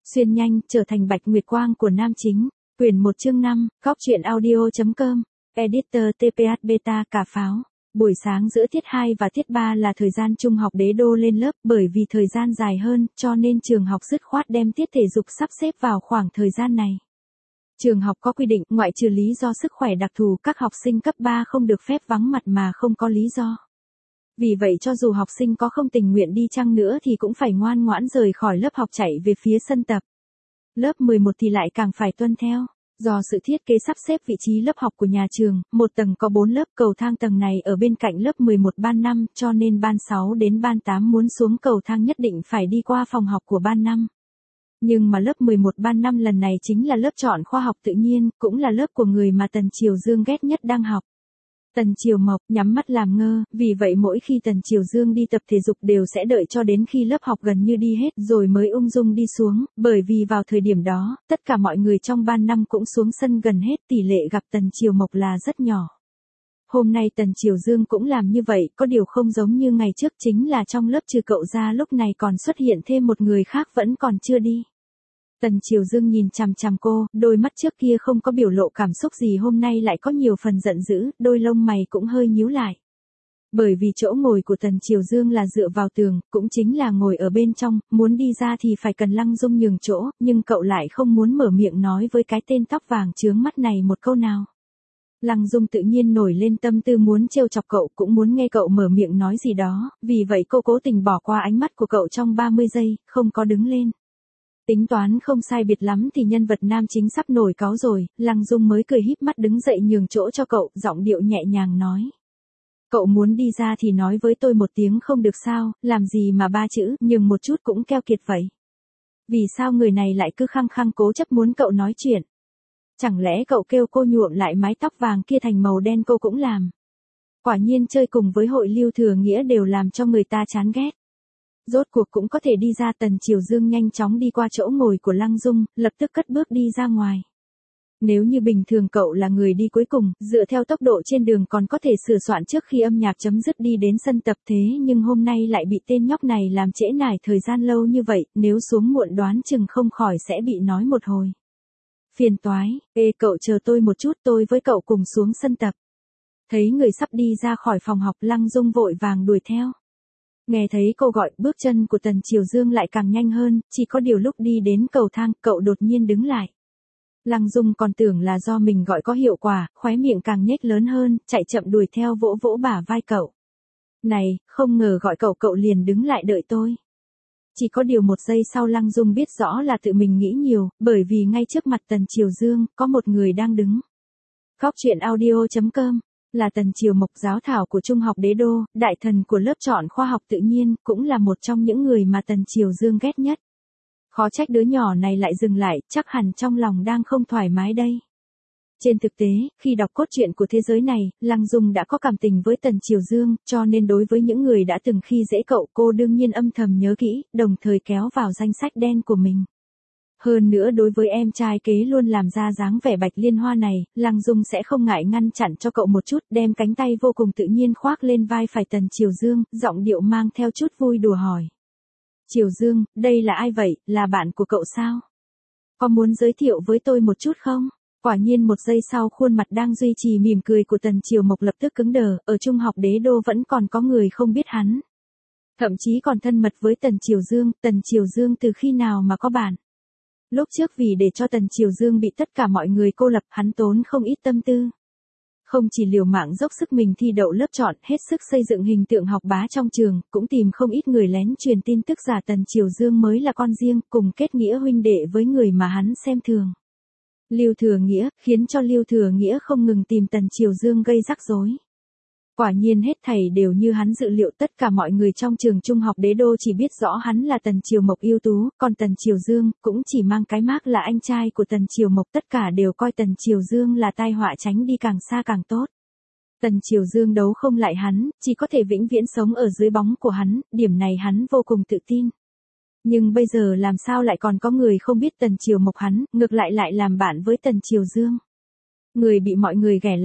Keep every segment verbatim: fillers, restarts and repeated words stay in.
Xuyên nhanh, trở thành bạch nguyệt quang của nam chính. Quyển một chương năm, góc truyện audio.com, Editor tê pê hát Beta cà pháo. Buổi sáng giữa tiết hai và tiết ba là thời gian trung học đế đô lên lớp, bởi vì thời gian dài hơn, cho nên trường học dứt khoát đem tiết thể dục sắp xếp vào khoảng thời gian này. Trường học có quy định, ngoại trừ lý do sức khỏe đặc thù, các học sinh cấp ba không được phép vắng mặt mà không có lý do. Vì vậy cho dù học sinh có không tình nguyện đi chăng nữa thì cũng phải ngoan ngoãn rời khỏi lớp học chạy về phía sân tập. Lớp mười một thì lại càng phải tuân theo. Do sự thiết kế sắp xếp vị trí lớp học của nhà trường, một tầng có bốn lớp, cầu thang tầng này ở bên cạnh lớp mười một ban năm, cho nên ban sáu đến ban tám muốn xuống cầu thang nhất định phải đi qua phòng học của ban năm. Nhưng mà lớp mười một ban năm lần này chính là lớp chọn khoa học tự nhiên, cũng là lớp của người mà Tần Triều Dương ghét nhất đang học. Tần Triều Mộc nhắm mắt làm ngơ, vì vậy mỗi khi Tần Triều Dương đi tập thể dục đều sẽ đợi cho đến khi lớp học gần như đi hết rồi mới ung dung đi xuống, bởi vì vào thời điểm đó, tất cả mọi người trong ban năm cũng xuống sân gần hết, tỷ lệ gặp Tần Triều Mộc là rất nhỏ. Hôm nay Tần Triều Dương cũng làm như vậy, có điều không giống như ngày trước, chính là trong lớp trừ cậu ra lúc này còn xuất hiện thêm một người khác vẫn còn chưa đi. Tần Triều Dương nhìn chằm chằm cô, đôi mắt trước kia không có biểu lộ cảm xúc gì hôm nay lại có nhiều phần giận dữ, đôi lông mày cũng hơi nhíu lại. Bởi vì chỗ ngồi của Tần Triều Dương là dựa vào tường, cũng chính là ngồi ở bên trong, muốn đi ra thì phải cần Lăng Dung nhường chỗ, nhưng cậu lại không muốn mở miệng nói với cái tên tóc vàng chướng mắt này một câu nào. Lăng Dung tự nhiên nổi lên tâm tư muốn trêu chọc cậu, cũng muốn nghe cậu mở miệng nói gì đó, vì vậy cô cố tình bỏ qua ánh mắt của cậu trong ba mươi giây, không có đứng lên. Tính toán không sai biệt lắm thì nhân vật nam chính sắp nổi cáu rồi, Lăng Dung mới cười híp mắt đứng dậy nhường chỗ cho cậu, giọng điệu nhẹ nhàng nói. Cậu muốn đi ra thì nói với tôi một tiếng không được sao, làm gì mà ba chữ, nhường một chút cũng keo kiệt vậy. Vì sao người này lại cứ khăng khăng cố chấp muốn cậu nói chuyện? Chẳng lẽ cậu kêu cô nhuộm lại mái tóc vàng kia thành màu đen cô cũng làm? Quả nhiên chơi cùng với hội Lưu Thừa Nghĩa đều làm cho người ta chán ghét. Rốt cuộc cũng có thể đi ra. Tần Triều Dương nhanh chóng đi qua chỗ ngồi của Lăng Dung, lập tức cất bước đi ra ngoài. Nếu như bình thường cậu là người đi cuối cùng, dựa theo tốc độ trên đường còn có thể sửa soạn trước khi âm nhạc chấm dứt đi đến sân tập, thế nhưng hôm nay lại bị tên nhóc này làm trễ nải thời gian lâu như vậy, nếu xuống muộn đoán chừng không khỏi sẽ bị nói một hồi. Phiền toái, ê cậu chờ tôi một chút, tôi với cậu cùng xuống sân tập. Thấy người sắp đi ra khỏi phòng học, Lăng Dung vội vàng đuổi theo. Nghe thấy cô gọi, bước chân của Tần Triều Dương lại càng nhanh hơn, chỉ có điều lúc đi đến cầu thang, cậu đột nhiên đứng lại. Lăng Dung còn tưởng là do mình gọi có hiệu quả, khóe miệng càng nhếch lớn hơn, chạy chậm đuổi theo vỗ vỗ bả vai cậu. Này, không ngờ gọi cậu cậu liền đứng lại đợi tôi. Chỉ có điều một giây sau Lăng Dung biết rõ là tự mình nghĩ nhiều, bởi vì ngay trước mặt Tần Triều Dương, có một người đang đứng. Góc truyện audio.com là Tần Triều Mộc, giáo thảo của Trung học Đế Đô, đại thần của lớp chọn khoa học tự nhiên, cũng là một trong những người mà Tần Triều Dương ghét nhất. Khó trách đứa nhỏ này lại dừng lại, chắc hẳn trong lòng đang không thoải mái đây. Trên thực tế, khi đọc cốt truyện của thế giới này, Lăng Dung đã có cảm tình với Tần Triều Dương, cho nên đối với những người đã từng khi dễ cậu, cô đương nhiên âm thầm nhớ kỹ, đồng thời kéo vào danh sách đen của mình. Hơn nữa đối với em trai kế luôn làm ra dáng vẻ bạch liên hoa này, Lăng Dung sẽ không ngại ngăn chặn cho cậu một chút, đem cánh tay vô cùng tự nhiên khoác lên vai phải Tần Triều Dương, giọng điệu mang theo chút vui đùa hỏi. Triều Dương, đây là ai vậy, là bạn của cậu sao? Có muốn giới thiệu với tôi một chút không? Quả nhiên một giây sau khuôn mặt đang duy trì mỉm cười của Tần Triều Mộc lập tức cứng đờ, ở Trung học Đế Đô vẫn còn có người không biết hắn. Thậm chí còn thân mật với Tần Triều Dương, Tần Triều Dương từ khi nào mà có bạn? Lúc trước vì để cho Tần Triều Dương bị tất cả mọi người cô lập, hắn tốn không ít tâm tư. Không chỉ liều mạng dốc sức mình thi đậu lớp chọn, hết sức xây dựng hình tượng học bá trong trường, cũng tìm không ít người lén truyền tin tức giả Tần Triều Dương mới là con riêng, cùng kết nghĩa huynh đệ với người mà hắn xem thường. Lưu Thừa Nghĩa, khiến cho Lưu Thừa Nghĩa không ngừng tìm Tần Triều Dương gây rắc rối. Quả nhiên hết thảy đều như hắn dự liệu, tất cả mọi người trong trường Trung học Đế Đô chỉ biết rõ hắn là Tần Triều Mộc ưu tú, còn Tần Triều Dương cũng chỉ mang cái mác là anh trai của Tần Triều Mộc, tất cả đều coi Tần Triều Dương là tai họa, tránh đi càng xa càng tốt. Tần Triều Dương đấu không lại hắn, chỉ có thể vĩnh viễn sống ở dưới bóng của hắn, điểm này hắn vô cùng tự tin. Nhưng bây giờ làm sao lại còn có người không biết Tần Triều Mộc hắn, ngược lại lại làm bạn với Tần Triều Dương. Người bị mọi người ghẻ lạnh.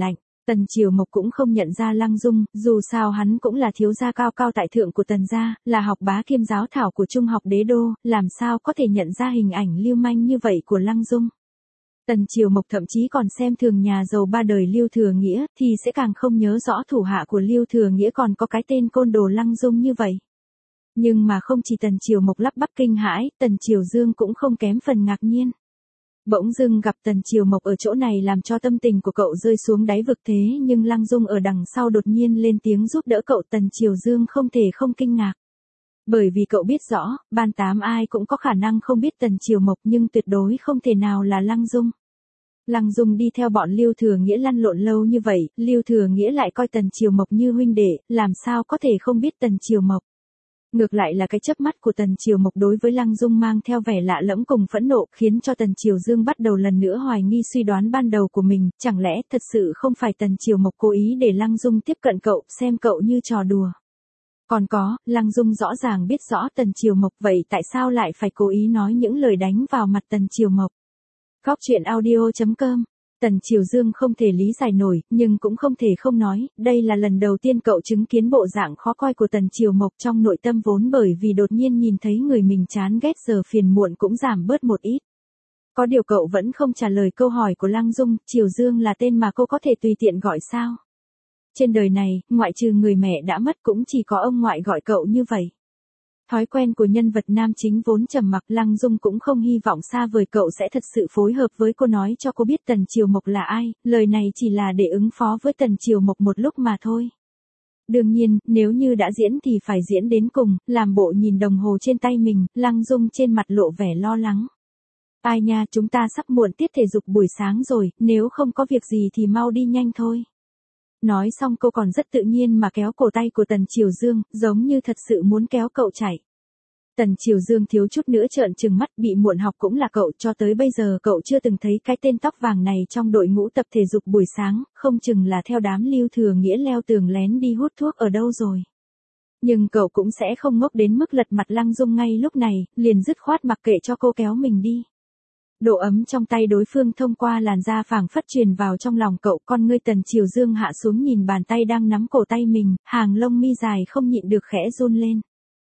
Tần Triều Mộc cũng không nhận ra Lăng Dung, dù sao hắn cũng là thiếu gia cao cao tại thượng của Tần gia, là học bá kiêm giáo thảo của Trung học Đế Đô, làm sao có thể nhận ra hình ảnh lưu manh như vậy của Lăng Dung. Tần Triều Mộc thậm chí còn xem thường nhà giàu ba đời Lưu Thừa Nghĩa, thì sẽ càng không nhớ rõ thủ hạ của Lưu Thừa Nghĩa còn có cái tên côn đồ Lăng Dung như vậy. Nhưng mà không chỉ Tần Triều Mộc lắp bắp kinh hãi, Tần Triều Dương cũng không kém phần ngạc nhiên. Bỗng dưng gặp Tần Triều Mộc ở chỗ này làm cho tâm tình của cậu rơi xuống đáy vực, thế nhưng Lăng Dung ở đằng sau đột nhiên lên tiếng giúp đỡ cậu. Tần Triều Dương không thể không kinh ngạc. Bởi vì cậu biết rõ, ban tám ai cũng có khả năng không biết Tần Triều Mộc nhưng tuyệt đối không thể nào là Lăng Dung. Lăng Dung đi theo bọn Lưu Thừa Nghĩa lăn lộn lâu như vậy, Lưu Thừa Nghĩa lại coi Tần Triều Mộc như huynh đệ, làm sao có thể không biết Tần Triều Mộc. Ngược lại là cái chớp mắt của Tần Triều Mộc đối với Lăng Dung mang theo vẻ lạ lẫm cùng phẫn nộ, khiến cho Tần Triều Dương bắt đầu lần nữa hoài nghi suy đoán ban đầu của mình, chẳng lẽ thật sự không phải Tần Triều Mộc cố ý để Lăng Dung tiếp cận cậu, xem cậu như trò đùa. Còn có, Lăng Dung rõ ràng biết rõ Tần Triều Mộc, vậy tại sao lại phải cố ý nói những lời đánh vào mặt Tần Triều Mộc. Góc truyện audio chấm com. Tần Triều Dương không thể lý giải nổi, nhưng cũng không thể không nói, đây là lần đầu tiên cậu chứng kiến bộ dạng khó coi của Tần Triều Mộc, trong nội tâm vốn bởi vì đột nhiên nhìn thấy người mình chán ghét giờ phiền muộn cũng giảm bớt một ít. Có điều cậu vẫn không trả lời câu hỏi của Lăng Dung, Triều Dương là tên mà cô có thể tùy tiện gọi sao? Trên đời này, ngoại trừ người mẹ đã mất cũng chỉ có ông ngoại gọi cậu như vậy. Thói quen của nhân vật nam chính vốn trầm mặc, Lăng Dung cũng không hy vọng xa vời cậu sẽ thật sự phối hợp với cô, nói cho cô biết Tần Triều Mộc là ai, lời này chỉ là để ứng phó với Tần Triều Mộc một lúc mà thôi. Đương nhiên, nếu như đã diễn thì phải diễn đến cùng, làm bộ nhìn đồng hồ trên tay mình, Lăng Dung trên mặt lộ vẻ lo lắng. Ai nha, chúng ta sắp muộn tiết thể dục buổi sáng rồi, nếu không có việc gì thì mau đi nhanh thôi. Nói xong cô còn rất tự nhiên mà kéo cổ tay của Tần Triều Dương, giống như thật sự muốn kéo cậu chạy. Tần Triều Dương thiếu chút nữa trợn trừng mắt, bị muộn học cũng là cậu, cho tới bây giờ cậu chưa từng thấy cái tên tóc vàng này trong đội ngũ tập thể dục buổi sáng, không chừng là theo đám Lưu Thừa Nghĩa leo tường lén đi hút thuốc ở đâu rồi. Nhưng cậu cũng sẽ không ngốc đến mức lật mặt Lăng Dung ngay lúc này, liền dứt khoát mặc kệ cho cô kéo mình đi. Độ ấm trong tay đối phương thông qua làn da phảng phất truyền vào trong lòng cậu, con ngươi Tần Triều Dương hạ xuống nhìn bàn tay đang nắm cổ tay mình, hàng lông mi dài không nhịn được khẽ run lên.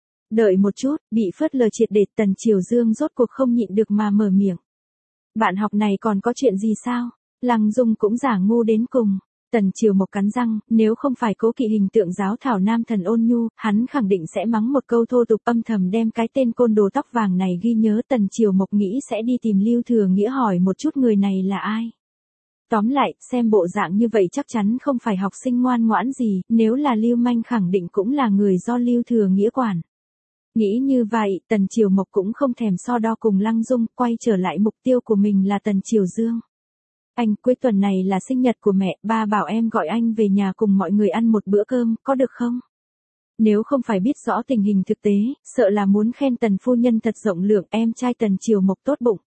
Đợi một chút, bị phớt lờ triệt để, Tần Triều Dương rốt cuộc không nhịn được mà mở miệng. Bạn học này còn có chuyện gì sao? Lăng Dung cũng giả ngu đến cùng. Tần Triều Mộc cắn răng, nếu không phải cố kỵ hình tượng giáo thảo nam thần ôn nhu, hắn khẳng định sẽ mắng một câu thô tục, âm thầm đem cái tên côn đồ tóc vàng này ghi nhớ. Tần Triều Mộc nghĩ sẽ đi tìm Lưu Thừa Nghĩa hỏi một chút người này là ai. Tóm lại, xem bộ dạng như vậy chắc chắn không phải học sinh ngoan ngoãn gì, nếu là lưu manh khẳng định cũng là người do Lưu Thừa Nghĩa quản. Nghĩ như vậy, Tần Triều Mộc cũng không thèm so đo cùng Lăng Dung, quay trở lại mục tiêu của mình là Tần Triều Dương. Anh, cuối tuần này là sinh nhật của mẹ, ba bảo em gọi anh về nhà cùng mọi người ăn một bữa cơm, có được không? Nếu không phải biết rõ tình hình thực tế, sợ là muốn khen Tần phu nhân thật rộng lượng, em trai Tần Triều Mộc tốt bụng.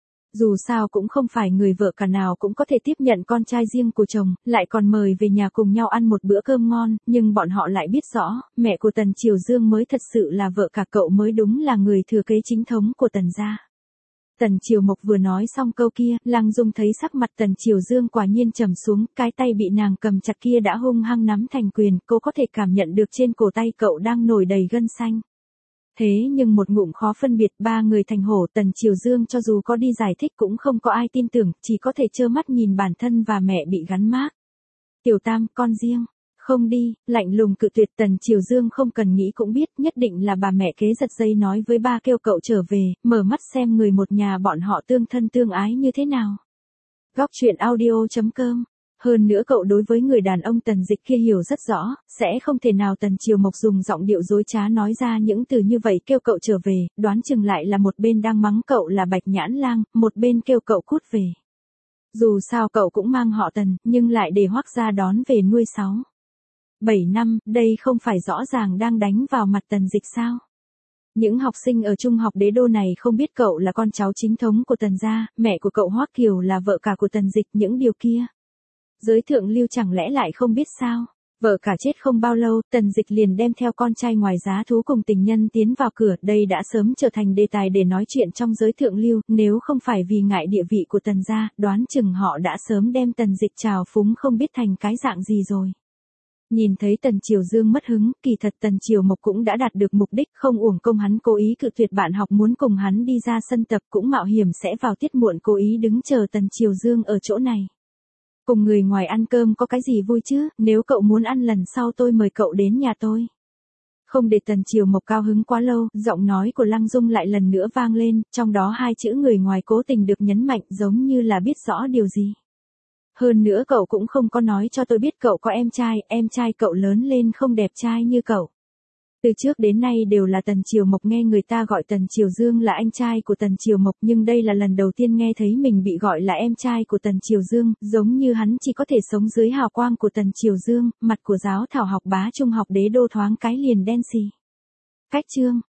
Dù sao cũng không phải người vợ cả nào cũng có thể tiếp nhận con trai riêng của chồng, lại còn mời về nhà cùng nhau ăn một bữa cơm ngon, nhưng bọn họ lại biết rõ, mẹ của Tần Triều Dương mới thật sự là vợ cả cậu, mới đúng là người thừa kế chính thống của Tần gia. Tần Triều Mộc vừa nói xong câu kia, Lăng Dung thấy sắc mặt Tần Triều Dương quả nhiên trầm xuống, cái tay bị nàng cầm chặt kia đã hung hăng nắm thành quyền, cô có thể cảm nhận được trên cổ tay cậu đang nổi đầy gân xanh. Thế nhưng một ngụm khó phân biệt, ba người thành hổ. Tần Triều Dương cho dù có đi giải thích cũng không có ai tin tưởng, chỉ có thể trơ mắt nhìn bản thân và mẹ bị gắn mác. Tiểu Tam, con riêng. Không đi, lạnh lùng cự tuyệt. Tần Triều Dương không cần nghĩ cũng biết, nhất định là bà mẹ kế giật dây nói với ba kêu cậu trở về, mở mắt xem người một nhà bọn họ tương thân tương ái như thế nào. Góc truyện audio chấm com. Hơn nữa cậu đối với người đàn ông Tần Dịch kia hiểu rất rõ, sẽ không thể nào Tần Triều Mộc dùng giọng điệu dối trá nói ra những từ như vậy kêu cậu trở về, đoán chừng lại là một bên đang mắng cậu là bạch nhãn lang, một bên kêu cậu cút về. Dù sao cậu cũng mang họ Tần, nhưng lại để Hoắc gia đón về nuôi sáu. bảy năm, đây không phải rõ ràng đang đánh vào mặt Tần Dịch sao? Những học sinh ở trung học Đế Đô này không biết cậu là con cháu chính thống của Tần gia, mẹ của cậu Hoắc Kiều là vợ cả của Tần Dịch, những điều kia. Giới thượng lưu chẳng lẽ lại không biết sao? Vợ cả chết không bao lâu, Tần Dịch liền đem theo con trai ngoài giá thú cùng tình nhân tiến vào cửa, đây đã sớm trở thành đề tài để nói chuyện trong giới thượng lưu, nếu không phải vì ngại địa vị của Tần gia, đoán chừng họ đã sớm đem Tần Dịch trào phúng không biết thành cái dạng gì rồi. Nhìn thấy Tần Triều Dương mất hứng, kỳ thật Tần Triều Mộc cũng đã đạt được mục đích, không uổng công hắn cố ý cự tuyệt bạn học muốn cùng hắn đi ra sân tập, cũng mạo hiểm sẽ vào tiết muộn cố ý đứng chờ Tần Triều Dương ở chỗ này. Cùng người ngoài ăn cơm có cái gì vui chứ, nếu cậu muốn ăn lần sau tôi mời cậu đến nhà tôi. Không để Tần Triều Mộc cao hứng quá lâu, giọng nói của Lăng Dung lại lần nữa vang lên, trong đó hai chữ người ngoài cố tình được nhấn mạnh giống như là biết rõ điều gì. Hơn nữa cậu cũng không có nói cho tôi biết cậu có em trai, em trai cậu lớn lên không đẹp trai như cậu. Từ trước đến nay đều là Tần Triều Mộc nghe người ta gọi Tần Triều Dương là anh trai của Tần Triều Mộc, nhưng đây là lần đầu tiên nghe thấy mình bị gọi là em trai của Tần Triều Dương, giống như hắn chỉ có thể sống dưới hào quang của Tần Triều Dương, mặt của giáo thảo học bá trung học đế đô thoáng cái liền đen xì. Cách chương